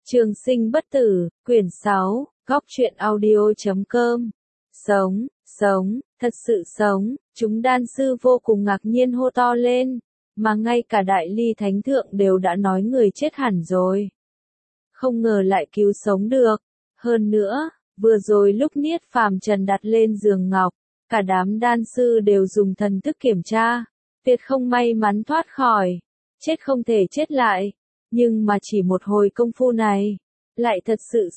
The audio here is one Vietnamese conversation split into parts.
Trường sinh bất tử, quyển 6, góc truyện audio.com. Sống, thật sự sống, chúng đan sư vô cùng ngạc nhiên hô to lên, mà ngay cả Đại Ly Thánh Thượng đều đã nói người chết hẳn rồi. Không ngờ lại cứu sống được. Hơn nữa, vừa rồi lúc Niết Phàm Trần đặt lên giường ngọc, cả đám đan sư đều dùng thần thức kiểm tra, tuyệt không may mắn thoát khỏi, chết không thể chết lại. Nhưng mà chỉ một hồi công phu này, lại thật sự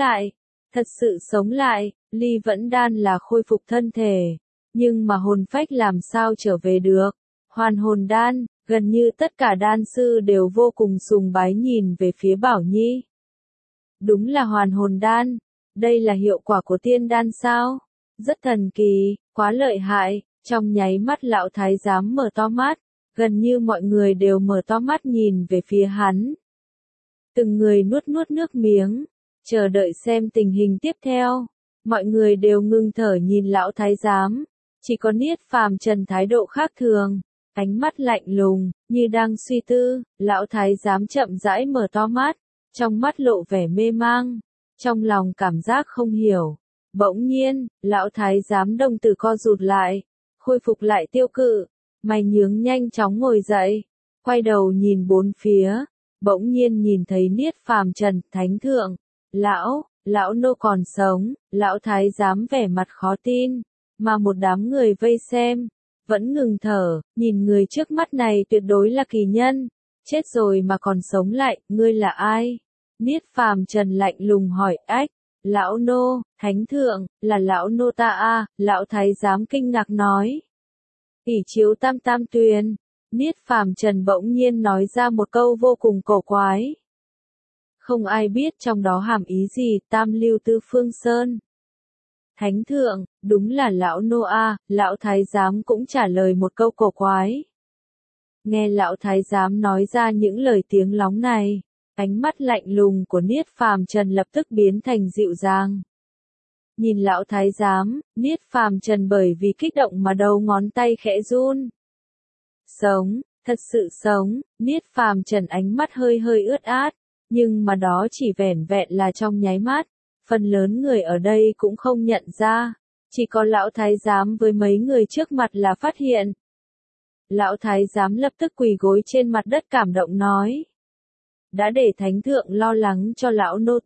sống lại, Ly Vẫn Đan là khôi phục thân thể, nhưng mà hồn phách làm sao trở về được. Hoàn hồn đan, gần như tất cả đan sư đều vô cùng sùng bái nhìn về phía Bảo Nhi. Đúng là hoàn hồn đan, đây là hiệu quả của tiên đan sao? Rất thần kỳ, quá lợi hại, trong nháy mắt lão thái giám mở to mắt. Gần như mọi người đều mở to mắt nhìn về phía hắn. Từng người nuốt nước miếng, chờ đợi xem tình hình tiếp theo. Mọi người đều ngưng thở nhìn lão thái giám. Chỉ có Niết Phàm Trần thái độ khác thường, ánh mắt lạnh lùng, như đang suy tư. Lão thái giám chậm rãi mở to mắt, trong mắt lộ vẻ mê mang, trong lòng cảm giác không hiểu. Bỗng nhiên, lão thái giám đồng tử co rụt lại, khôi phục lại tiêu cự. Mày nhướng nhanh chóng ngồi dậy, quay đầu nhìn bốn phía, bỗng nhiên nhìn thấy Niết Phàm Trần, Thánh Thượng. Lão nô còn sống, lão thái giám vẻ mặt khó tin, mà một đám người vây xem, vẫn ngừng thở, nhìn người trước mắt này tuyệt đối là kỳ nhân, chết rồi mà còn sống lại, ngươi là ai? Niết Phàm Trần lạnh lùng hỏi. Ách, lão nô, Thánh Thượng, là lão nô ta a. Lão thái giám kinh ngạc nói. Ỷ chiếu tam tam tuyền, Niết Phàm Trần bỗng nhiên nói ra một câu vô cùng cổ quái. Không ai biết trong đó hàm ý gì. Tam lưu tư phương sơn. Thánh Thượng, đúng là lão nô a. Lão thái giám cũng trả lời một câu cổ quái. Nghe lão thái giám nói ra những lời tiếng lóng này, ánh mắt lạnh lùng của Niết Phàm Trần lập tức biến thành dịu dàng. Nhìn lão thái giám, Niết Phàm Trần bởi vì kích động mà đầu ngón tay khẽ run. Sống, thật sự sống. Niết Phàm Trần ánh mắt hơi ướt át, nhưng mà đó chỉ vẻn vẹn là trong nháy mắt, phần lớn người ở đây cũng không nhận ra, chỉ có lão thái giám với mấy người trước mặt là phát hiện. Lão thái giám lập tức quỳ gối trên mặt đất cảm động nói. Đã để Thánh Thượng lo lắng cho lão nô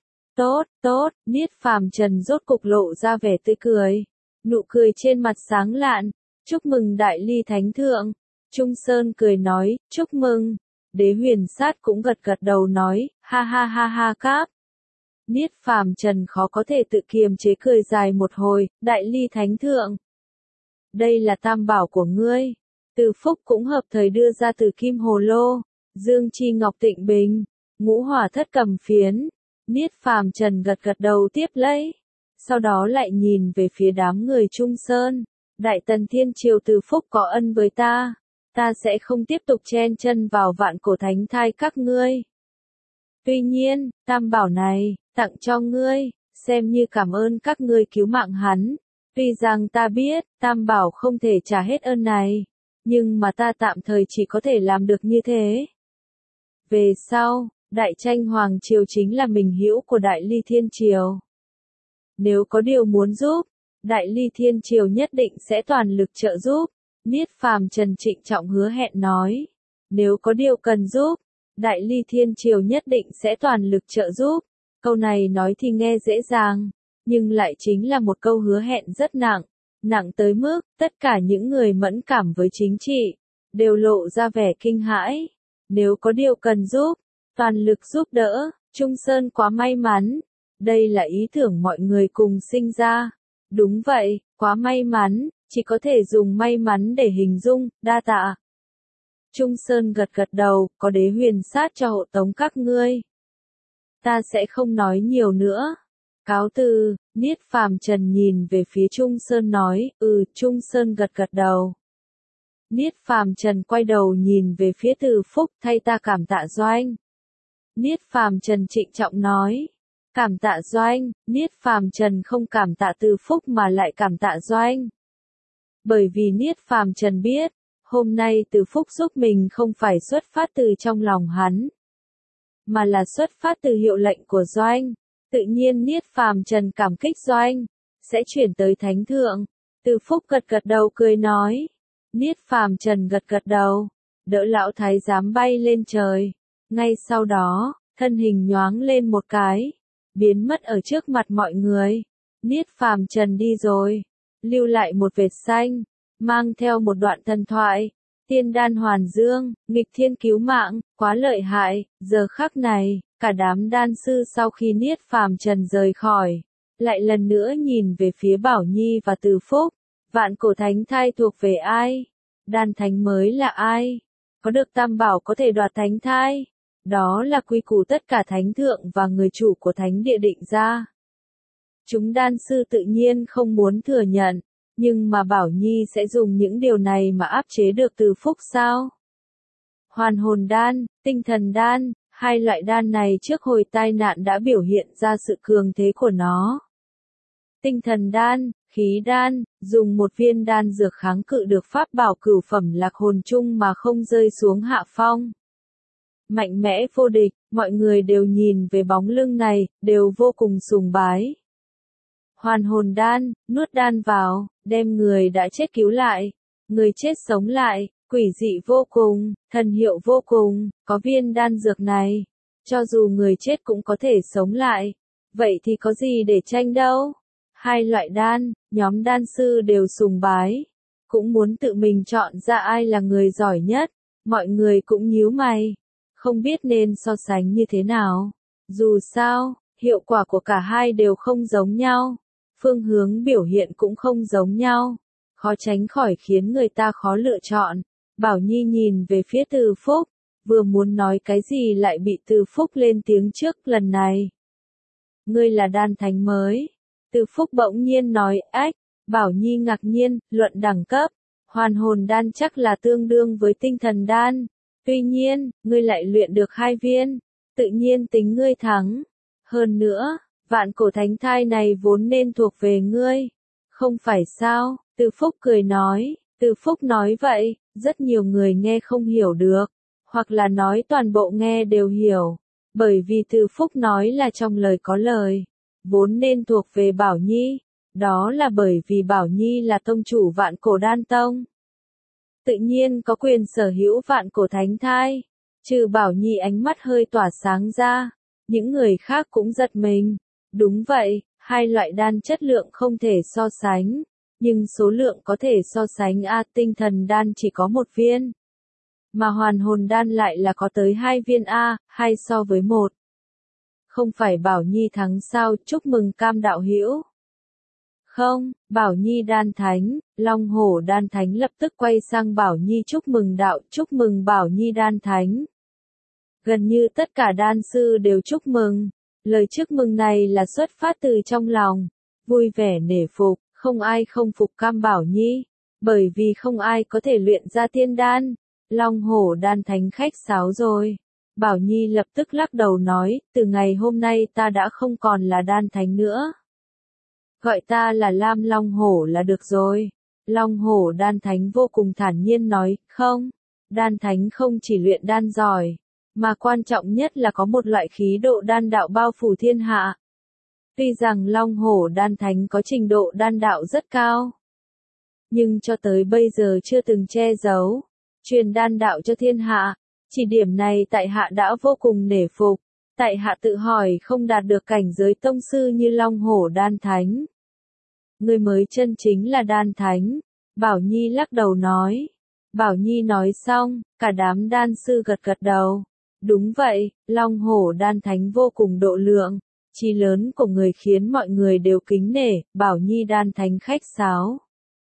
tốt, Niết Phàm Trần rốt cục lộ ra vẻ tươi cười. Nụ cười trên mặt sáng lạn, chúc mừng Đại Ly Thánh Thượng. Trung Sơn cười nói, chúc mừng. Đế Huyền Sát cũng gật đầu nói, ha ha cáp. Niết Phàm Trần khó có thể tự kiềm chế cười dài một hồi. Đại Ly Thánh Thượng, đây là tam bảo của ngươi. Từ Phúc cũng hợp thời đưa ra Từ Kim Hồ Lô, Dương Chi Ngọc Tịnh Bình, Ngũ Hỏa Thất Cầm Phiến. Niết Phàm Trần gật đầu tiếp lấy, sau đó lại nhìn về phía đám người Trung Sơn. Đại Tần Thiên Triều Từ Phúc có ân với ta sẽ không tiếp tục chen chân vào vạn cổ thánh thai các ngươi. Tuy nhiên, tam bảo này, tặng cho ngươi, xem như cảm ơn các ngươi cứu mạng hắn. Tuy rằng ta biết, tam bảo không thể trả hết ơn này, nhưng mà ta tạm thời chỉ có thể làm được như thế. Về sau, Đại Tranh Hoàng Triều chính là mình hữu của Đại Ly Thiên Triều. Nếu có điều muốn giúp, Đại Ly Thiên Triều nhất định sẽ toàn lực trợ giúp. Niết Phàm Trần trịnh trọng hứa hẹn nói. Nếu có điều cần giúp, Đại Ly Thiên Triều nhất định sẽ toàn lực trợ giúp. Câu này nói thì nghe dễ dàng, nhưng lại chính là một câu hứa hẹn rất nặng tới mức, tất cả những người mẫn cảm với chính trị, đều lộ ra vẻ kinh hãi. Nếu có điều cần giúp, toàn lực giúp đỡ. Trung Sơn quá may mắn. Đây là ý tưởng mọi người cùng sinh ra. Đúng vậy, quá may mắn, chỉ có thể dùng may mắn để hình dung. Đa tạ. Trung Sơn gật đầu, có Đế Huyền Sát cho hộ tống các ngươi. Ta sẽ không nói nhiều nữa. Cáo từ. Niết Phàm Trần nhìn về phía Trung Sơn nói. Trung Sơn gật đầu. Niết Phàm Trần quay đầu nhìn về phía Từ Phúc, thay ta cảm tạ Doanh. Niết Phàm Trần trịnh trọng nói. Cảm tạ Doanh. Niết Phàm Trần không cảm tạ Từ Phúc mà lại cảm tạ Doanh. Bởi vì Niết Phàm Trần biết, hôm nay Từ Phúc giúp mình không phải xuất phát từ trong lòng hắn. mà là xuất phát từ hiệu lệnh của Doanh. Tự nhiên Niết Phàm Trần cảm kích Doanh, sẽ chuyển tới Thánh Thượng. Từ Phúc gật gật đầu cười nói. Niết Phàm Trần gật gật đầu, đỡ lão thái giám bay lên trời. Ngay sau đó, thân hình nhoáng lên một cái, biến mất ở trước mặt mọi người. Niết Phàm Trần đi rồi, lưu lại một vệt xanh, mang theo một đoạn thần thoại. Tiên đan hoàn dương, nghịch thiên cứu mạng, quá lợi hại. Giờ khắc này, cả đám đan sư sau khi Niết Phàm Trần rời khỏi, lại lần nữa nhìn về phía Bảo Nhi và Từ Phúc. Vạn cổ thánh thai thuộc về ai? Đan thánh mới là ai? Có được tam bảo có thể đoạt thánh thai? Đó là quy củ tất cả thánh thượng và người chủ của thánh địa định ra. Chúng đan sư tự nhiên không muốn thừa nhận, nhưng mà Bảo Nhi sẽ dùng những điều này mà áp chế được Từ Phúc sao? Hoàn hồn đan, tinh thần đan, hai loại đan này trước hồi tai nạn đã biểu hiện ra sự cường thế của nó. Tinh thần đan, khí đan, dùng một viên đan dược kháng cự được pháp bảo cửu phẩm lạc hồn chung mà không rơi xuống hạ phong. Mạnh mẽ vô địch, mọi người đều nhìn về bóng lưng này, đều vô cùng sùng bái. Hoàn hồn đan, nuốt đan vào, đem người đã chết cứu lại, người chết sống lại, quỷ dị vô cùng, thần hiệu vô cùng, có viên đan dược này, cho dù người chết cũng có thể sống lại, vậy thì có gì để tranh đâu. Hai loại đan, nhóm đan sư đều sùng bái, cũng muốn tự mình chọn ra ai là người giỏi nhất, mọi người cũng nhíu mày, không biết nên so sánh như thế nào. Dù sao, hiệu quả của cả hai đều không giống nhau, phương hướng biểu hiện cũng không giống nhau, khó tránh khỏi khiến người ta khó lựa chọn. Bảo Nhi nhìn về phía Từ Phúc, vừa muốn nói cái gì lại bị Từ Phúc lên tiếng trước lần này. Ngươi là đan thánh mới. Từ Phúc bỗng nhiên nói, ách, Bảo Nhi ngạc nhiên, luận đẳng cấp, hoàn hồn đan chắc là tương đương với tinh thần đan. Tuy nhiên, ngươi lại luyện được 2 viên, tự nhiên tính ngươi thắng. Hơn nữa, vạn cổ thánh thai này vốn nên thuộc về ngươi. Không phải sao? Từ Phúc cười nói. Từ Phúc nói vậy, rất nhiều người nghe không hiểu được, hoặc là nói toàn bộ nghe đều hiểu, bởi vì Từ Phúc nói là trong lời có lời, vốn nên thuộc về Bảo Nhi, đó là bởi vì Bảo Nhi là tông chủ vạn cổ đan tông. Tự nhiên có quyền sở hữu vạn cổ thánh thai, trừ Bảo Nhi ánh mắt hơi tỏa sáng ra, những người khác cũng giật mình. Đúng vậy, hai loại đan chất lượng không thể so sánh. Nhưng số lượng có thể so sánh tinh thần đan chỉ có 1 viên. Mà hoàn hồn đan lại là có tới 2 viên 2 so với 1. Không phải Bảo Nhi thắng sao, chúc mừng Cam đạo hữu. Không, Bảo Nhi đan thánh, Long Hổ đan thánh lập tức quay sang Bảo Nhi chúc mừng đạo, chúc mừng Bảo Nhi đan thánh. Gần như tất cả đan sư đều chúc mừng, lời chúc mừng này là xuất phát từ trong lòng, vui vẻ nể phục. Không ai không phục Cam Bảo Nhi, bởi vì không ai có thể luyện ra tiên đan. Long Hổ đan thánh khách sáo rồi. Bảo Nhi lập tức lắc đầu nói, từ ngày hôm nay ta đã không còn là đan thánh nữa. Gọi ta là Lam Long Hổ là được rồi. Long Hổ đan thánh vô cùng thản nhiên nói, không, đan thánh không chỉ luyện đan giỏi, mà quan trọng nhất là có một loại khí độ đan đạo bao phủ thiên hạ. Tuy rằng Long Hổ đan thánh có trình độ đan đạo rất cao, nhưng cho tới bây giờ chưa từng che giấu, truyền đan đạo cho thiên hạ. Chỉ điểm này tại hạ đã vô cùng nể phục. Tại hạ tự hỏi không đạt được cảnh giới tông sư như Long Hổ đan thánh. Người mới chân chính là đan thánh. Bảo Nhi lắc đầu nói. Bảo Nhi nói xong, cả đám đan sư gật gật đầu. Đúng vậy, Long Hổ đan thánh vô cùng độ lượng. Chí lớn của người khiến mọi người đều kính nể, Bảo Nhi đan thánh khách sáo.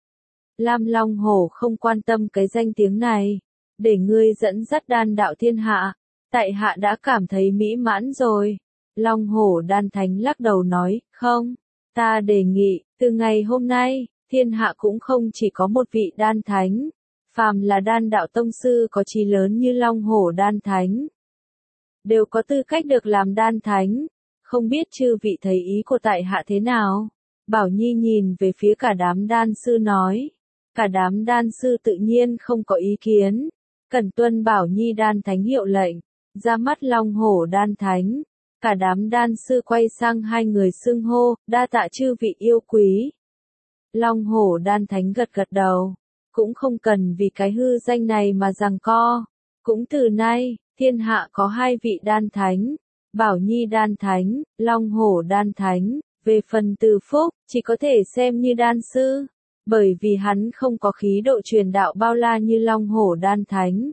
Lam Long Hổ không quan tâm cái danh tiếng này, để ngươi dẫn dắt đan đạo thiên hạ, tại hạ đã cảm thấy mỹ mãn rồi. Long Hổ đan thánh lắc đầu nói, không, ta đề nghị, từ ngày hôm nay, thiên hạ cũng không chỉ có một vị đan thánh, phàm là đan đạo tông sư có chí lớn như Long Hổ đan thánh, đều có tư cách được làm đan thánh. Không biết chư vị thấy ý của tại hạ thế nào? Bảo Nhi nhìn về phía cả đám đan sư nói. Cả đám đan sư tự nhiên không có ý kiến. Cần tuân Bảo Nhi đan thánh hiệu lệnh. Ra mắt Long Hổ Đan Thánh, cả đám đan sư quay sang hai người xưng hô, đa tạ chư vị yêu quý. Long Hổ Đan Thánh gật gật đầu, cũng không cần vì cái hư danh này mà giằng co. Cũng từ nay, thiên hạ có hai vị đan thánh, Bảo Nhi Đan Thánh, Long Hổ Đan Thánh. Về phần Từ Phúc, chỉ có thể xem như đan sư, bởi vì hắn không có khí độ truyền đạo bao la như Long Hổ Đan Thánh.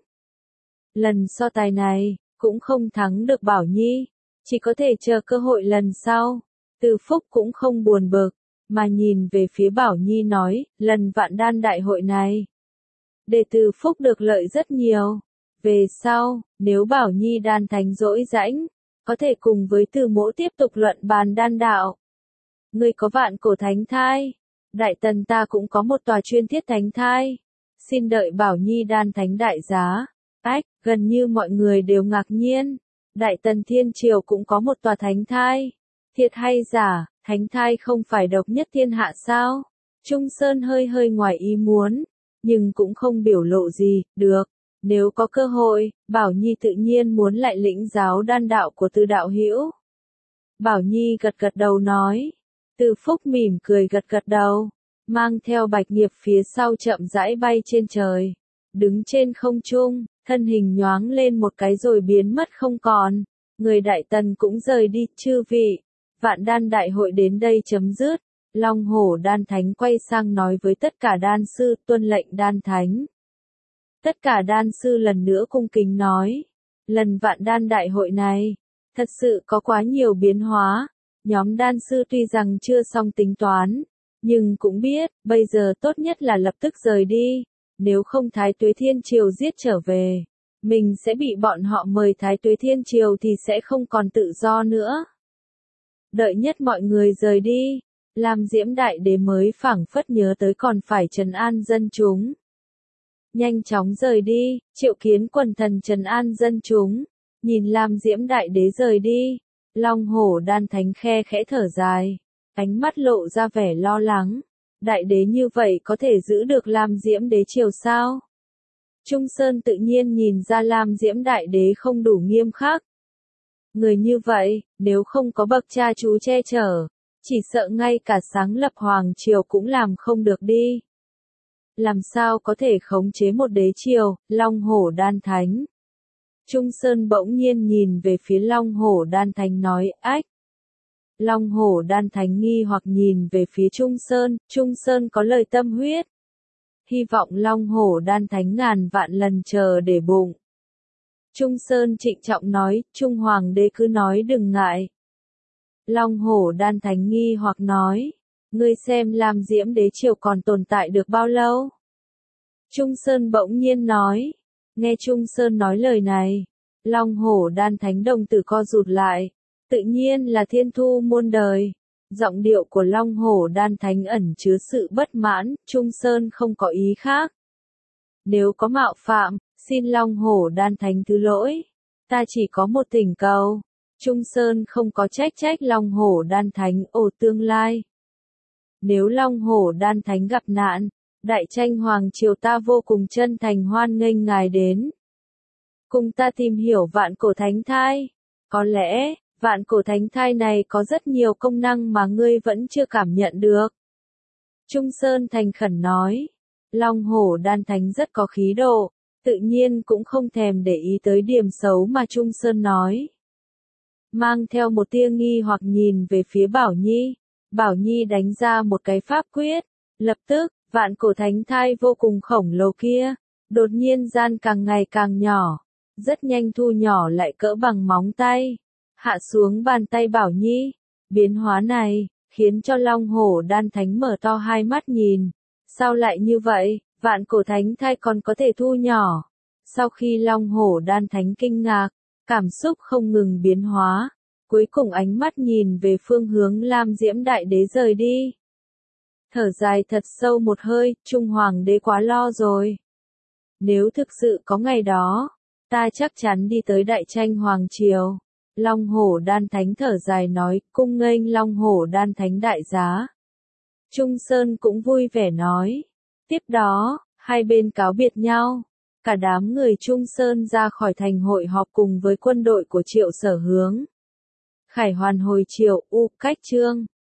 Lần so tài này, cũng không thắng được Bảo Nhi, chỉ có thể chờ cơ hội lần sau. Từ Phúc cũng không buồn bực, mà nhìn về phía Bảo Nhi nói, lần Vạn Đan đại hội này, đệ Từ Phúc được lợi rất nhiều. Về sau, nếu Bảo Nhi Đan Thánh dỗi rãnh, có thể cùng với Từ Mỗ tiếp tục luận bàn đan đạo. Ngươi có Vạn Cổ Thánh Thai, Đại Tần ta cũng có một tòa Chuyên Thiết Thánh Thai. Xin đợi Bảo Nhi Đan Thánh đại giá. Gần như mọi người đều ngạc nhiên. Đại Tần Thiên Triều cũng có một tòa Thánh Thai. Thiệt hay giả, Thánh Thai không phải độc nhất thiên hạ sao? Trung Sơn hơi ngoài ý muốn, nhưng cũng không biểu lộ gì. Được, nếu có cơ hội, Bảo Nhi tự nhiên muốn lại lĩnh giáo đan đạo của Từ đạo hữu. Bảo Nhi gật gật đầu nói. Từ Phúc mỉm cười gật gật đầu, mang theo Bạch Nghiệp phía sau chậm rãi bay trên trời. Đứng trên không trung, thân hình nhoáng lên một cái rồi biến mất không còn. Người Đại Tần cũng rời đi, chư vị. Vạn Đan đại hội đến đây chấm dứt. Long Hổ Đan Thánh quay sang nói với tất cả đan sư, tuân lệnh Đan Thánh. Tất cả đan sư lần nữa cung kính nói. Lần Vạn Đan đại hội này, thật sự có quá nhiều biến hóa. Nhóm đan sư tuy rằng chưa xong tính toán, nhưng cũng biết, bây giờ tốt nhất là lập tức rời đi. Nếu không Thái Tuế Thiên Triều giết trở về, mình sẽ bị bọn họ mời Thái Tuế Thiên Triều thì sẽ không còn tự do nữa. Đợi nhất mọi người rời đi, Lam Diễm Đại Đế mới phảng phất nhớ tới còn phải trấn an dân chúng. Nhanh chóng rời đi, triệu kiến quần thần trấn an dân chúng, nhìn Lam Diễm Đại Đế rời đi. Long Hổ Đan Thánh khe khẽ thở dài, ánh mắt lộ ra vẻ lo lắng. Đại đế như vậy có thể giữ được Lam Diễm Đế triều sao? Trung Sơn tự nhiên nhìn ra Lam Diễm Đại Đế không đủ nghiêm khắc. Người như vậy, nếu không có bậc cha chú che chở, chỉ sợ ngay cả sáng lập hoàng triều cũng làm không được đi. Làm sao có thể khống chế một đế triều, Long Hổ Đan Thánh? Trung Sơn bỗng nhiên nhìn về phía Long Hổ Đan Thánh nói, ách. Long Hổ Đan Thánh nghi hoặc nhìn về phía Trung Sơn có lời tâm huyết. Hy vọng Long Hổ Đan Thánh ngàn vạn lần chờ để bụng. Trung Sơn trịnh trọng nói, Trung Hoàng đế cứ nói đừng ngại. Long Hổ Đan Thánh nghi hoặc nói, ngươi xem Lam Diễm Đế triều còn tồn tại được bao lâu? Trung Sơn bỗng nhiên nói. Nghe Trung Sơn nói lời này, Long Hổ Đan Thánh đồng tử co rụt lại, tự nhiên là thiên thu muôn đời. Giọng điệu của Long Hổ Đan Thánh ẩn chứa sự bất mãn, Trung Sơn không có ý khác. Nếu có mạo phạm, xin Long Hổ Đan Thánh thứ lỗi, ta chỉ có một thỉnh cầu. Trung Sơn không có trách Long Hổ Đan Thánh, tương lai. Nếu Long Hổ Đan Thánh gặp nạn, Đại Tranh Hoàng triều ta vô cùng chân thành hoan nghênh ngài đến. Cùng ta tìm hiểu Vạn Cổ Thánh Thai. Có lẽ, Vạn Cổ Thánh Thai này có rất nhiều công năng mà ngươi vẫn chưa cảm nhận được. Trung Sơn thành khẩn nói. Long Hổ Đan Thánh rất có khí độ, tự nhiên cũng không thèm để ý tới điểm xấu mà Trung Sơn nói. Mang theo một tia nghi hoặc nhìn về phía Bảo Nhi. Bảo Nhi đánh ra một cái pháp quyết. Lập tức, Vạn Cổ Thánh Thai vô cùng khổng lồ kia, đột nhiên gian càng ngày càng nhỏ, rất nhanh thu nhỏ lại cỡ bằng móng tay, hạ xuống bàn tay Bảo Nhi. Biến hóa này, khiến cho Long Hổ Đan Thánh mở to hai mắt nhìn. Sao lại như vậy, Vạn Cổ Thánh Thai còn có thể thu nhỏ? Sau khi Long Hổ Đan Thánh kinh ngạc, cảm xúc không ngừng biến hóa, cuối cùng ánh mắt nhìn về phương hướng Lam Diễm Đại Đế rời đi. Thở dài thật sâu một hơi, Trung Hoàng đế quá lo rồi. Nếu thực sự có ngày đó, ta chắc chắn đi tới Đại Tranh Hoàng triều. Long Hổ Đan Thánh thở dài nói, cung nghênh Long Hổ Đan Thánh đại giá. Trung Sơn cũng vui vẻ nói. Tiếp đó, hai bên cáo biệt nhau. Cả đám người Trung Sơn ra khỏi thành hội họp cùng với quân đội của Triệu Sở Hướng. Khải Hoàn hồi Triệu, cách Trương.